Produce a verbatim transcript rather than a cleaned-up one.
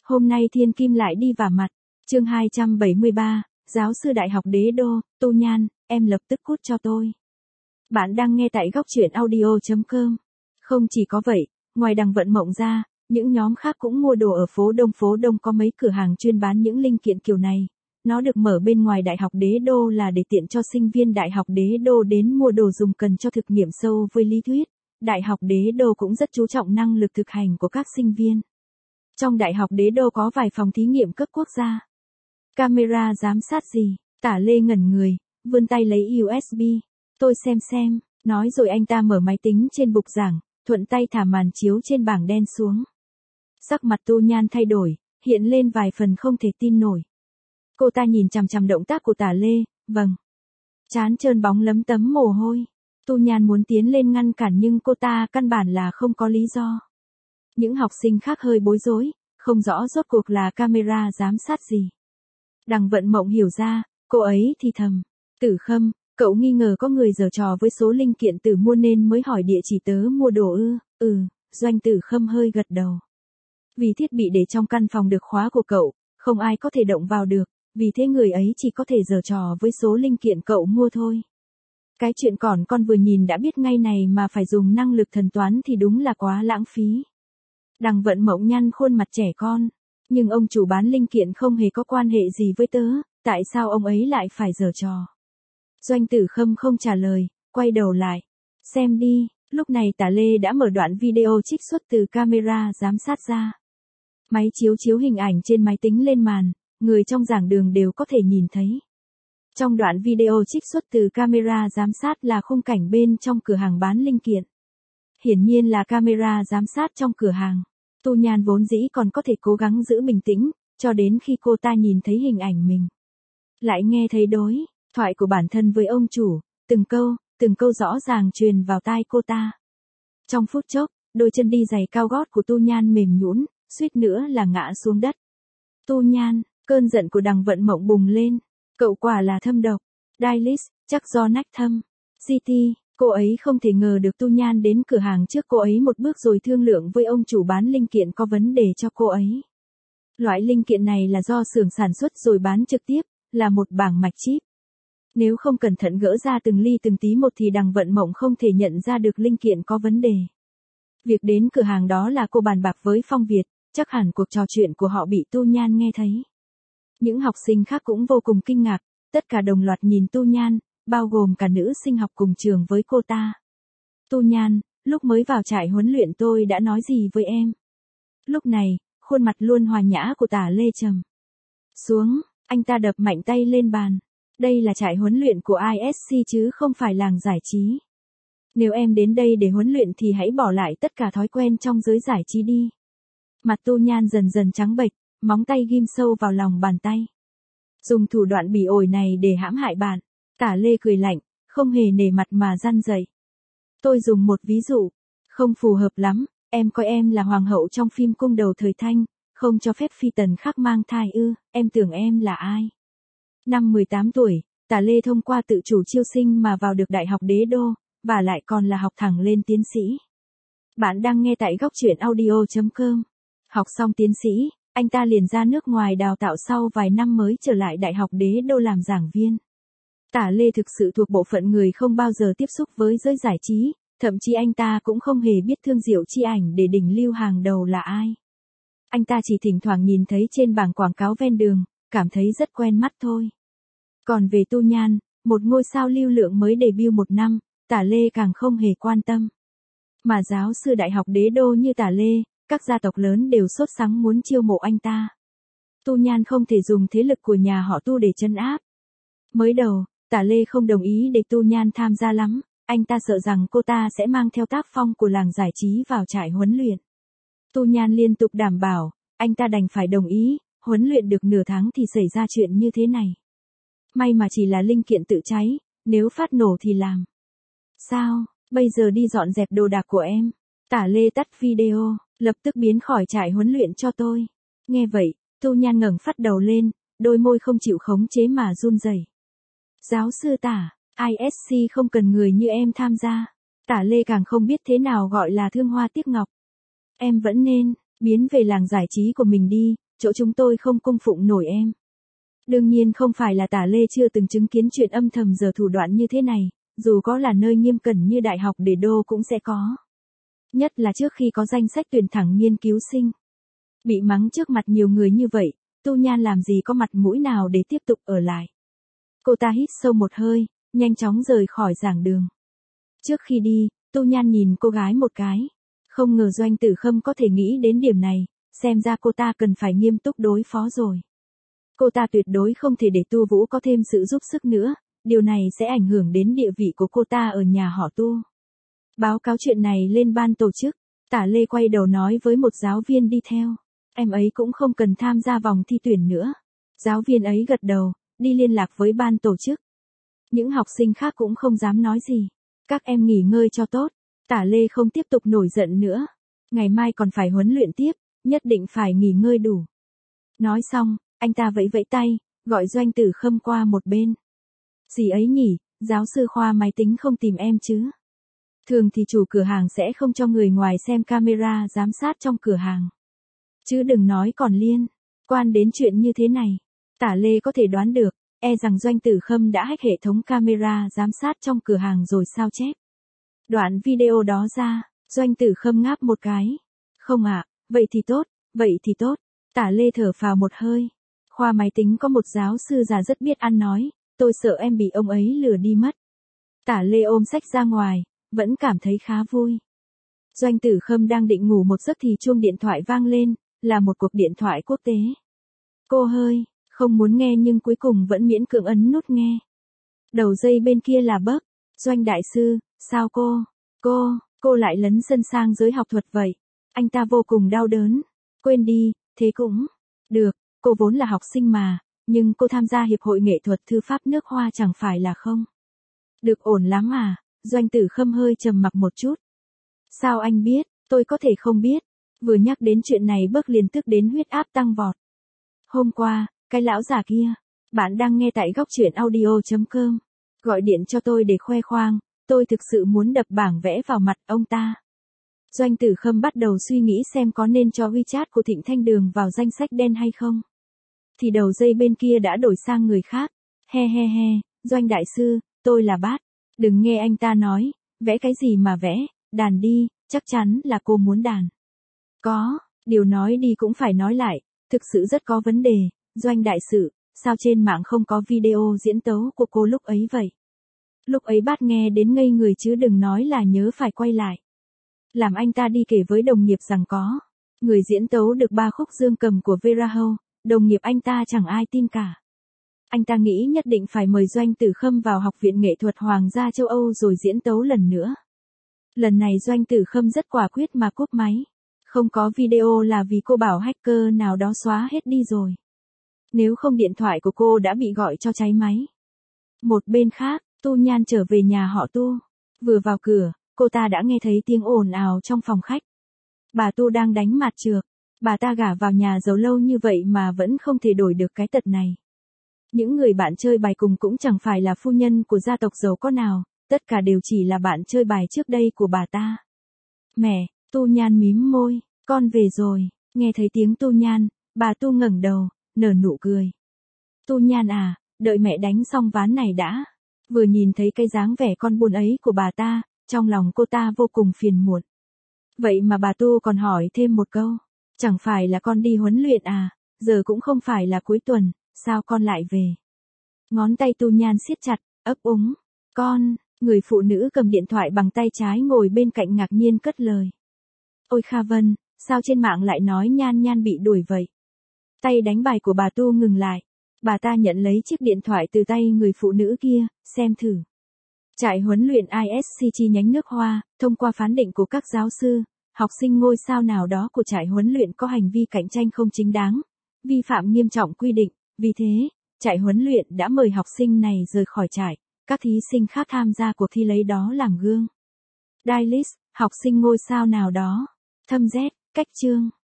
Hôm nay thiên kim lại đi vả mặt. Chương hai trăm bảy mươi ba, giáo sư đại học Đế Đô, Tu Nhan, em lập tức cút cho tôi. Bạn đang nghe tại góc truyện audio chấm com. Không chỉ có vậy, ngoài Đằng Vận Mộng ra, những nhóm khác cũng mua đồ ở phố Đông. Phố Đông có mấy cửa hàng chuyên bán những linh kiện kiểu này. Nó được mở bên ngoài Đại học Đế Đô là để tiện cho sinh viên Đại học Đế Đô đến mua đồ dùng cần cho thực nghiệm sâu với lý thuyết. Đại học Đế Đô cũng rất chú trọng năng lực thực hành của các sinh viên. Trong Đại học Đế Đô có vài phòng thí nghiệm cấp quốc gia. Camera giám sát gì? Tả Lê ngẩn người, vươn tay lấy u ét bê. Tôi xem xem, nói rồi anh ta mở máy tính trên bục giảng, thuận tay thả màn chiếu trên bảng đen xuống. Sắc mặt Tu Nhan thay đổi, hiện lên vài phần không thể tin nổi. Cô ta nhìn chằm chằm động tác của Tả Lê, vâng. Trán trơn bóng lấm tấm mồ hôi. Tu Nhan muốn tiến lên ngăn cản nhưng cô ta căn bản là không có lý do. Những học sinh khác hơi bối rối, không rõ rốt cuộc là camera giám sát gì. Đằng Vận Mộng hiểu ra, cô ấy thì thầm. Tử Khâm, cậu nghi ngờ có người giở trò với số linh kiện Tử mua nên mới hỏi địa chỉ tớ mua đồ ư? Ừ, Doanh Tử Khâm hơi gật đầu. Vì thiết bị để trong căn phòng được khóa của cậu, không ai có thể động vào được, vì thế người ấy chỉ có thể giở trò với số linh kiện cậu mua thôi. Cái chuyện còn con vừa nhìn đã biết ngay này mà phải dùng năng lực thần toán thì đúng là quá lãng phí. Đằng Vận Mộng nhăn khuôn mặt trẻ con. Nhưng ông chủ bán linh kiện không hề có quan hệ gì với tớ, tại sao ông ấy lại phải giở trò? Doanh Tử Khâm không trả lời, quay đầu lại. Xem đi, lúc này Tả Lê đã mở đoạn video trích xuất từ camera giám sát ra. Máy chiếu chiếu hình ảnh trên máy tính lên màn, người trong giảng đường đều có thể nhìn thấy. Trong đoạn video trích xuất từ camera giám sát là khung cảnh bên trong cửa hàng bán linh kiện. Hiển nhiên là camera giám sát trong cửa hàng. Tu Nhan vốn dĩ còn có thể cố gắng giữ bình tĩnh, cho đến khi cô ta nhìn thấy hình ảnh mình. Lại nghe thấy đối thoại của bản thân với ông chủ, từng câu, từng câu rõ ràng truyền vào tai cô ta. Trong phút chốc, đôi chân đi giày cao gót của Tu Nhan mềm nhũn, suýt nữa là ngã xuống đất. Tu Nhan, cơn giận của Đằng Vận Mộng bùng lên. Cậu quả là thâm độc. Dailies, chắc do nách thâm. giê tê, cô ấy không thể ngờ được Tu Nhan đến cửa hàng trước cô ấy một bước rồi thương lượng với ông chủ bán linh kiện có vấn đề cho cô ấy. Loại linh kiện này là do xưởng sản xuất rồi bán trực tiếp, là một bảng mạch chip. Nếu không cẩn thận gỡ ra từng ly từng tí một thì Đằng Vận Mộng không thể nhận ra được linh kiện có vấn đề. Việc đến cửa hàng đó là cô bàn bạc với Phong Việt, chắc hẳn cuộc trò chuyện của họ bị Tu Nhan nghe thấy. Những học sinh khác cũng vô cùng kinh ngạc, tất cả đồng loạt nhìn Tu Nhan, bao gồm cả nữ sinh học cùng trường với cô ta. Tu Nhan, lúc mới vào trại huấn luyện tôi đã nói gì với em? Lúc này, khuôn mặt luôn hòa nhã của Tả Lê trầm xuống, anh ta đập mạnh tay lên bàn. Đây là trại huấn luyện của i ét xê chứ không phải làng giải trí. Nếu em đến đây để huấn luyện thì hãy bỏ lại tất cả thói quen trong giới giải trí đi. Mặt Tu Nhan dần dần trắng bệch, móng tay ghim sâu vào lòng bàn tay. Dùng thủ đoạn bỉ ổi này để hãm hại bạn. Tả Lê cười lạnh, không hề nể mặt mà răn dậy. Tôi dùng một ví dụ, không phù hợp lắm, em coi em là hoàng hậu trong phim cung đầu thời Thanh, không cho phép phi tần khác mang thai ư, em tưởng em là ai? Năm mười tám tuổi, Tả Lê thông qua tự chủ chiêu sinh mà vào được Đại học Đế Đô, và lại còn là học thẳng lên tiến sĩ. Bạn đang nghe tại góc truyện audio chấm com. Học xong tiến sĩ, anh ta liền ra nước ngoài đào tạo sau vài năm mới trở lại Đại học Đế Đô làm giảng viên. Tả Lê thực sự thuộc bộ phận người không bao giờ tiếp xúc với giới giải trí, thậm chí anh ta cũng không hề biết Thương Diệu Chi Ảnh để đỉnh lưu hàng đầu là ai. Anh ta chỉ thỉnh thoảng nhìn thấy trên bảng quảng cáo ven đường, cảm thấy rất quen mắt thôi. Còn về Tu Nhan, một ngôi sao lưu lượng mới debut một năm, Tả Lê càng không hề quan tâm. Mà giáo sư Đại học Đế Đô như Tả Lê, các gia tộc lớn đều sốt sắng muốn chiêu mộ anh ta. Tu Nhan không thể dùng thế lực của nhà họ Tu để trấn áp. Mới đầu, Tả Lê không đồng ý để Tu Nhan tham gia lắm, anh ta sợ rằng cô ta sẽ mang theo tác phong của làng giải trí vào trại huấn luyện. Tu Nhan liên tục đảm bảo, anh ta đành phải đồng ý, huấn luyện được nửa tháng thì xảy ra chuyện như thế này. May mà chỉ là linh kiện tự cháy, nếu phát nổ thì làm sao? Bây giờ đi dọn dẹp đồ đạc của em. Tả Lê tắt video, lập tức biến khỏi trại huấn luyện cho tôi. Nghe vậy, Tu Nhan ngẩng phát đầu lên, đôi môi không chịu khống chế mà run rẩy. Giáo sư Tả, i ét xê không cần người như em tham gia. Tả Lê càng không biết thế nào gọi là thương hoa tiếc ngọc. Em vẫn nên biến về làng giải trí của mình đi, chỗ chúng tôi không cung phụng nổi em. Đương nhiên không phải là Tả Lê chưa từng chứng kiến chuyện âm thầm giờ thủ đoạn như thế này, dù có là nơi nghiêm cẩn như Đại học Đế Đô cũng sẽ có. Nhất là trước khi có danh sách tuyển thẳng nghiên cứu sinh. Bị mắng trước mặt nhiều người như vậy, Tu Nhan làm gì có mặt mũi nào để tiếp tục ở lại. Cô ta hít sâu một hơi, nhanh chóng rời khỏi giảng đường. Trước khi đi, Tu Nhan nhìn cô gái một cái. Không ngờ Doanh Tử Khâm có thể nghĩ đến điểm này, xem ra cô ta cần phải nghiêm túc đối phó rồi. Cô ta tuyệt đối không thể để Tu Vũ có thêm sự giúp sức nữa, điều này sẽ ảnh hưởng đến địa vị của cô ta ở nhà họ Tu. Báo cáo chuyện này lên ban tổ chức, Tả Lê quay đầu nói với một giáo viên đi theo. Em ấy cũng không cần tham gia vòng thi tuyển nữa. Giáo viên ấy gật đầu, đi liên lạc với ban tổ chức. Những học sinh khác cũng không dám nói gì. Các em nghỉ ngơi cho tốt. Tả Lê không tiếp tục nổi giận nữa. Ngày mai còn phải huấn luyện tiếp, nhất định phải nghỉ ngơi đủ. Nói xong, anh ta vẫy vẫy tay, gọi Doanh Tử Khâm qua một bên. Gì ấy nhỉ, giáo sư khoa máy tính không tìm em chứ? Thường thì chủ cửa hàng sẽ không cho người ngoài xem camera giám sát trong cửa hàng. Chứ đừng nói còn liên quan đến chuyện như thế này. Tả Lê có thể đoán được, e rằng Doanh Tử Khâm đã hack hệ thống camera giám sát trong cửa hàng rồi sao chép. Đoạn video đó ra, Doanh Tử Khâm ngáp một cái. Không ạ, à, vậy thì tốt, vậy thì tốt. Tả Lê thở phào một hơi. Khoa máy tính có một giáo sư già rất biết ăn nói, tôi sợ em bị ông ấy lừa đi mất. Tả Lê ôm sách ra ngoài, vẫn cảm thấy khá vui. Doanh Tử Khâm đang định ngủ một giấc thì chuông điện thoại vang lên, là một cuộc điện thoại quốc tế. Cô hơi, không muốn nghe nhưng cuối cùng vẫn miễn cưỡng ấn nút nghe. Đầu dây bên kia là Bấc. Doanh đại sư, sao cô, cô, cô lại lấn sân sang giới học thuật vậy? Anh ta vô cùng đau đớn. Quên đi, thế cũng được, cô vốn là học sinh mà, nhưng cô tham gia Hiệp hội Nghệ thuật Thư pháp nước Hoa chẳng phải là không? Được ổn lắm à? Doanh Tử Khâm hơi trầm mặc một chút. Sao anh biết, tôi có thể không biết. Vừa nhắc đến chuyện này Bấc liền tức đến huyết áp tăng vọt. Hôm qua, cái lão già kia, bạn đang nghe tại góc truyện audio chấm com. Gọi điện cho tôi để khoe khoang, tôi thực sự muốn đập bảng vẽ vào mặt ông ta. Doanh Tử Khâm bắt đầu suy nghĩ xem có nên cho WeChat của Thịnh Thanh Đường vào danh sách đen hay không. Thì đầu dây bên kia đã đổi sang người khác. He he he, Doanh đại sư, tôi là Bát. Đừng nghe anh ta nói, vẽ cái gì mà vẽ, đàn đi, chắc chắn là cô muốn đàn. Có, điều nói đi cũng phải nói lại, thực sự rất có vấn đề, Doanh đại sự, sao trên mạng không có video diễn tấu của cô lúc ấy vậy? Lúc ấy Bát nghe đến ngây người chứ đừng nói là nhớ phải quay lại. Làm anh ta đi kể với đồng nghiệp rằng có người diễn tấu được ba khúc dương cầm của Vera Hậu, đồng nghiệp anh ta chẳng ai tin cả. Anh ta nghĩ nhất định phải mời Doanh Tử Khâm vào Học viện Nghệ thuật Hoàng gia châu Âu rồi diễn tấu lần nữa. Lần này Doanh Tử Khâm rất quả quyết mà cúp máy. Không có video là vì cô bảo hacker nào đó xóa hết đi rồi. Nếu không điện thoại của cô đã bị gọi cho cháy máy. Một bên khác, Tu Nhan trở về nhà họ Tu. Vừa vào cửa, cô ta đã nghe thấy tiếng ồn ào trong phòng khách. Bà Tu đang đánh mặt trược. Bà ta gả vào nhà giàu lâu như vậy mà vẫn không thể đổi được cái tật này. Những người bạn chơi bài cùng cũng chẳng phải là phu nhân của gia tộc giàu có nào, tất cả đều chỉ là bạn chơi bài trước đây của bà ta. Mẹ, Tu Nhan mím môi, con về rồi, nghe thấy tiếng Tu Nhan, bà Tu ngẩng đầu, nở nụ cười. Tu Nhan à, đợi mẹ đánh xong ván này đã. Vừa nhìn thấy cái dáng vẻ con buồn ấy của bà ta, trong lòng cô ta vô cùng phiền muộn. Vậy mà bà Tu còn hỏi thêm một câu, chẳng phải là con đi huấn luyện à, giờ cũng không phải là cuối tuần, sao con lại về? Ngón tay Tu Nhan siết chặt, ấp úng, con, người phụ nữ cầm điện thoại bằng tay trái ngồi bên cạnh ngạc nhiên cất lời. Ôi Kha Vân, sao trên mạng lại nói Nhan Nhan bị đuổi vậy? Tay đánh bài của bà Tu ngừng lại, bà ta nhận lấy chiếc điện thoại từ tay người phụ nữ kia, xem thử. Trại huấn luyện i ét xê chi nhánh nước Hoa, thông qua phán định của các giáo sư, học sinh ngôi sao nào đó của trại huấn luyện có hành vi cạnh tranh không chính đáng, vi phạm nghiêm trọng quy định, vì thế, trại huấn luyện đã mời học sinh này rời khỏi trại, các thí sinh khác tham gia cuộc thi lấy đó làm gương. Dailys, học sinh ngôi sao nào đó. Thâm Z, cách chương.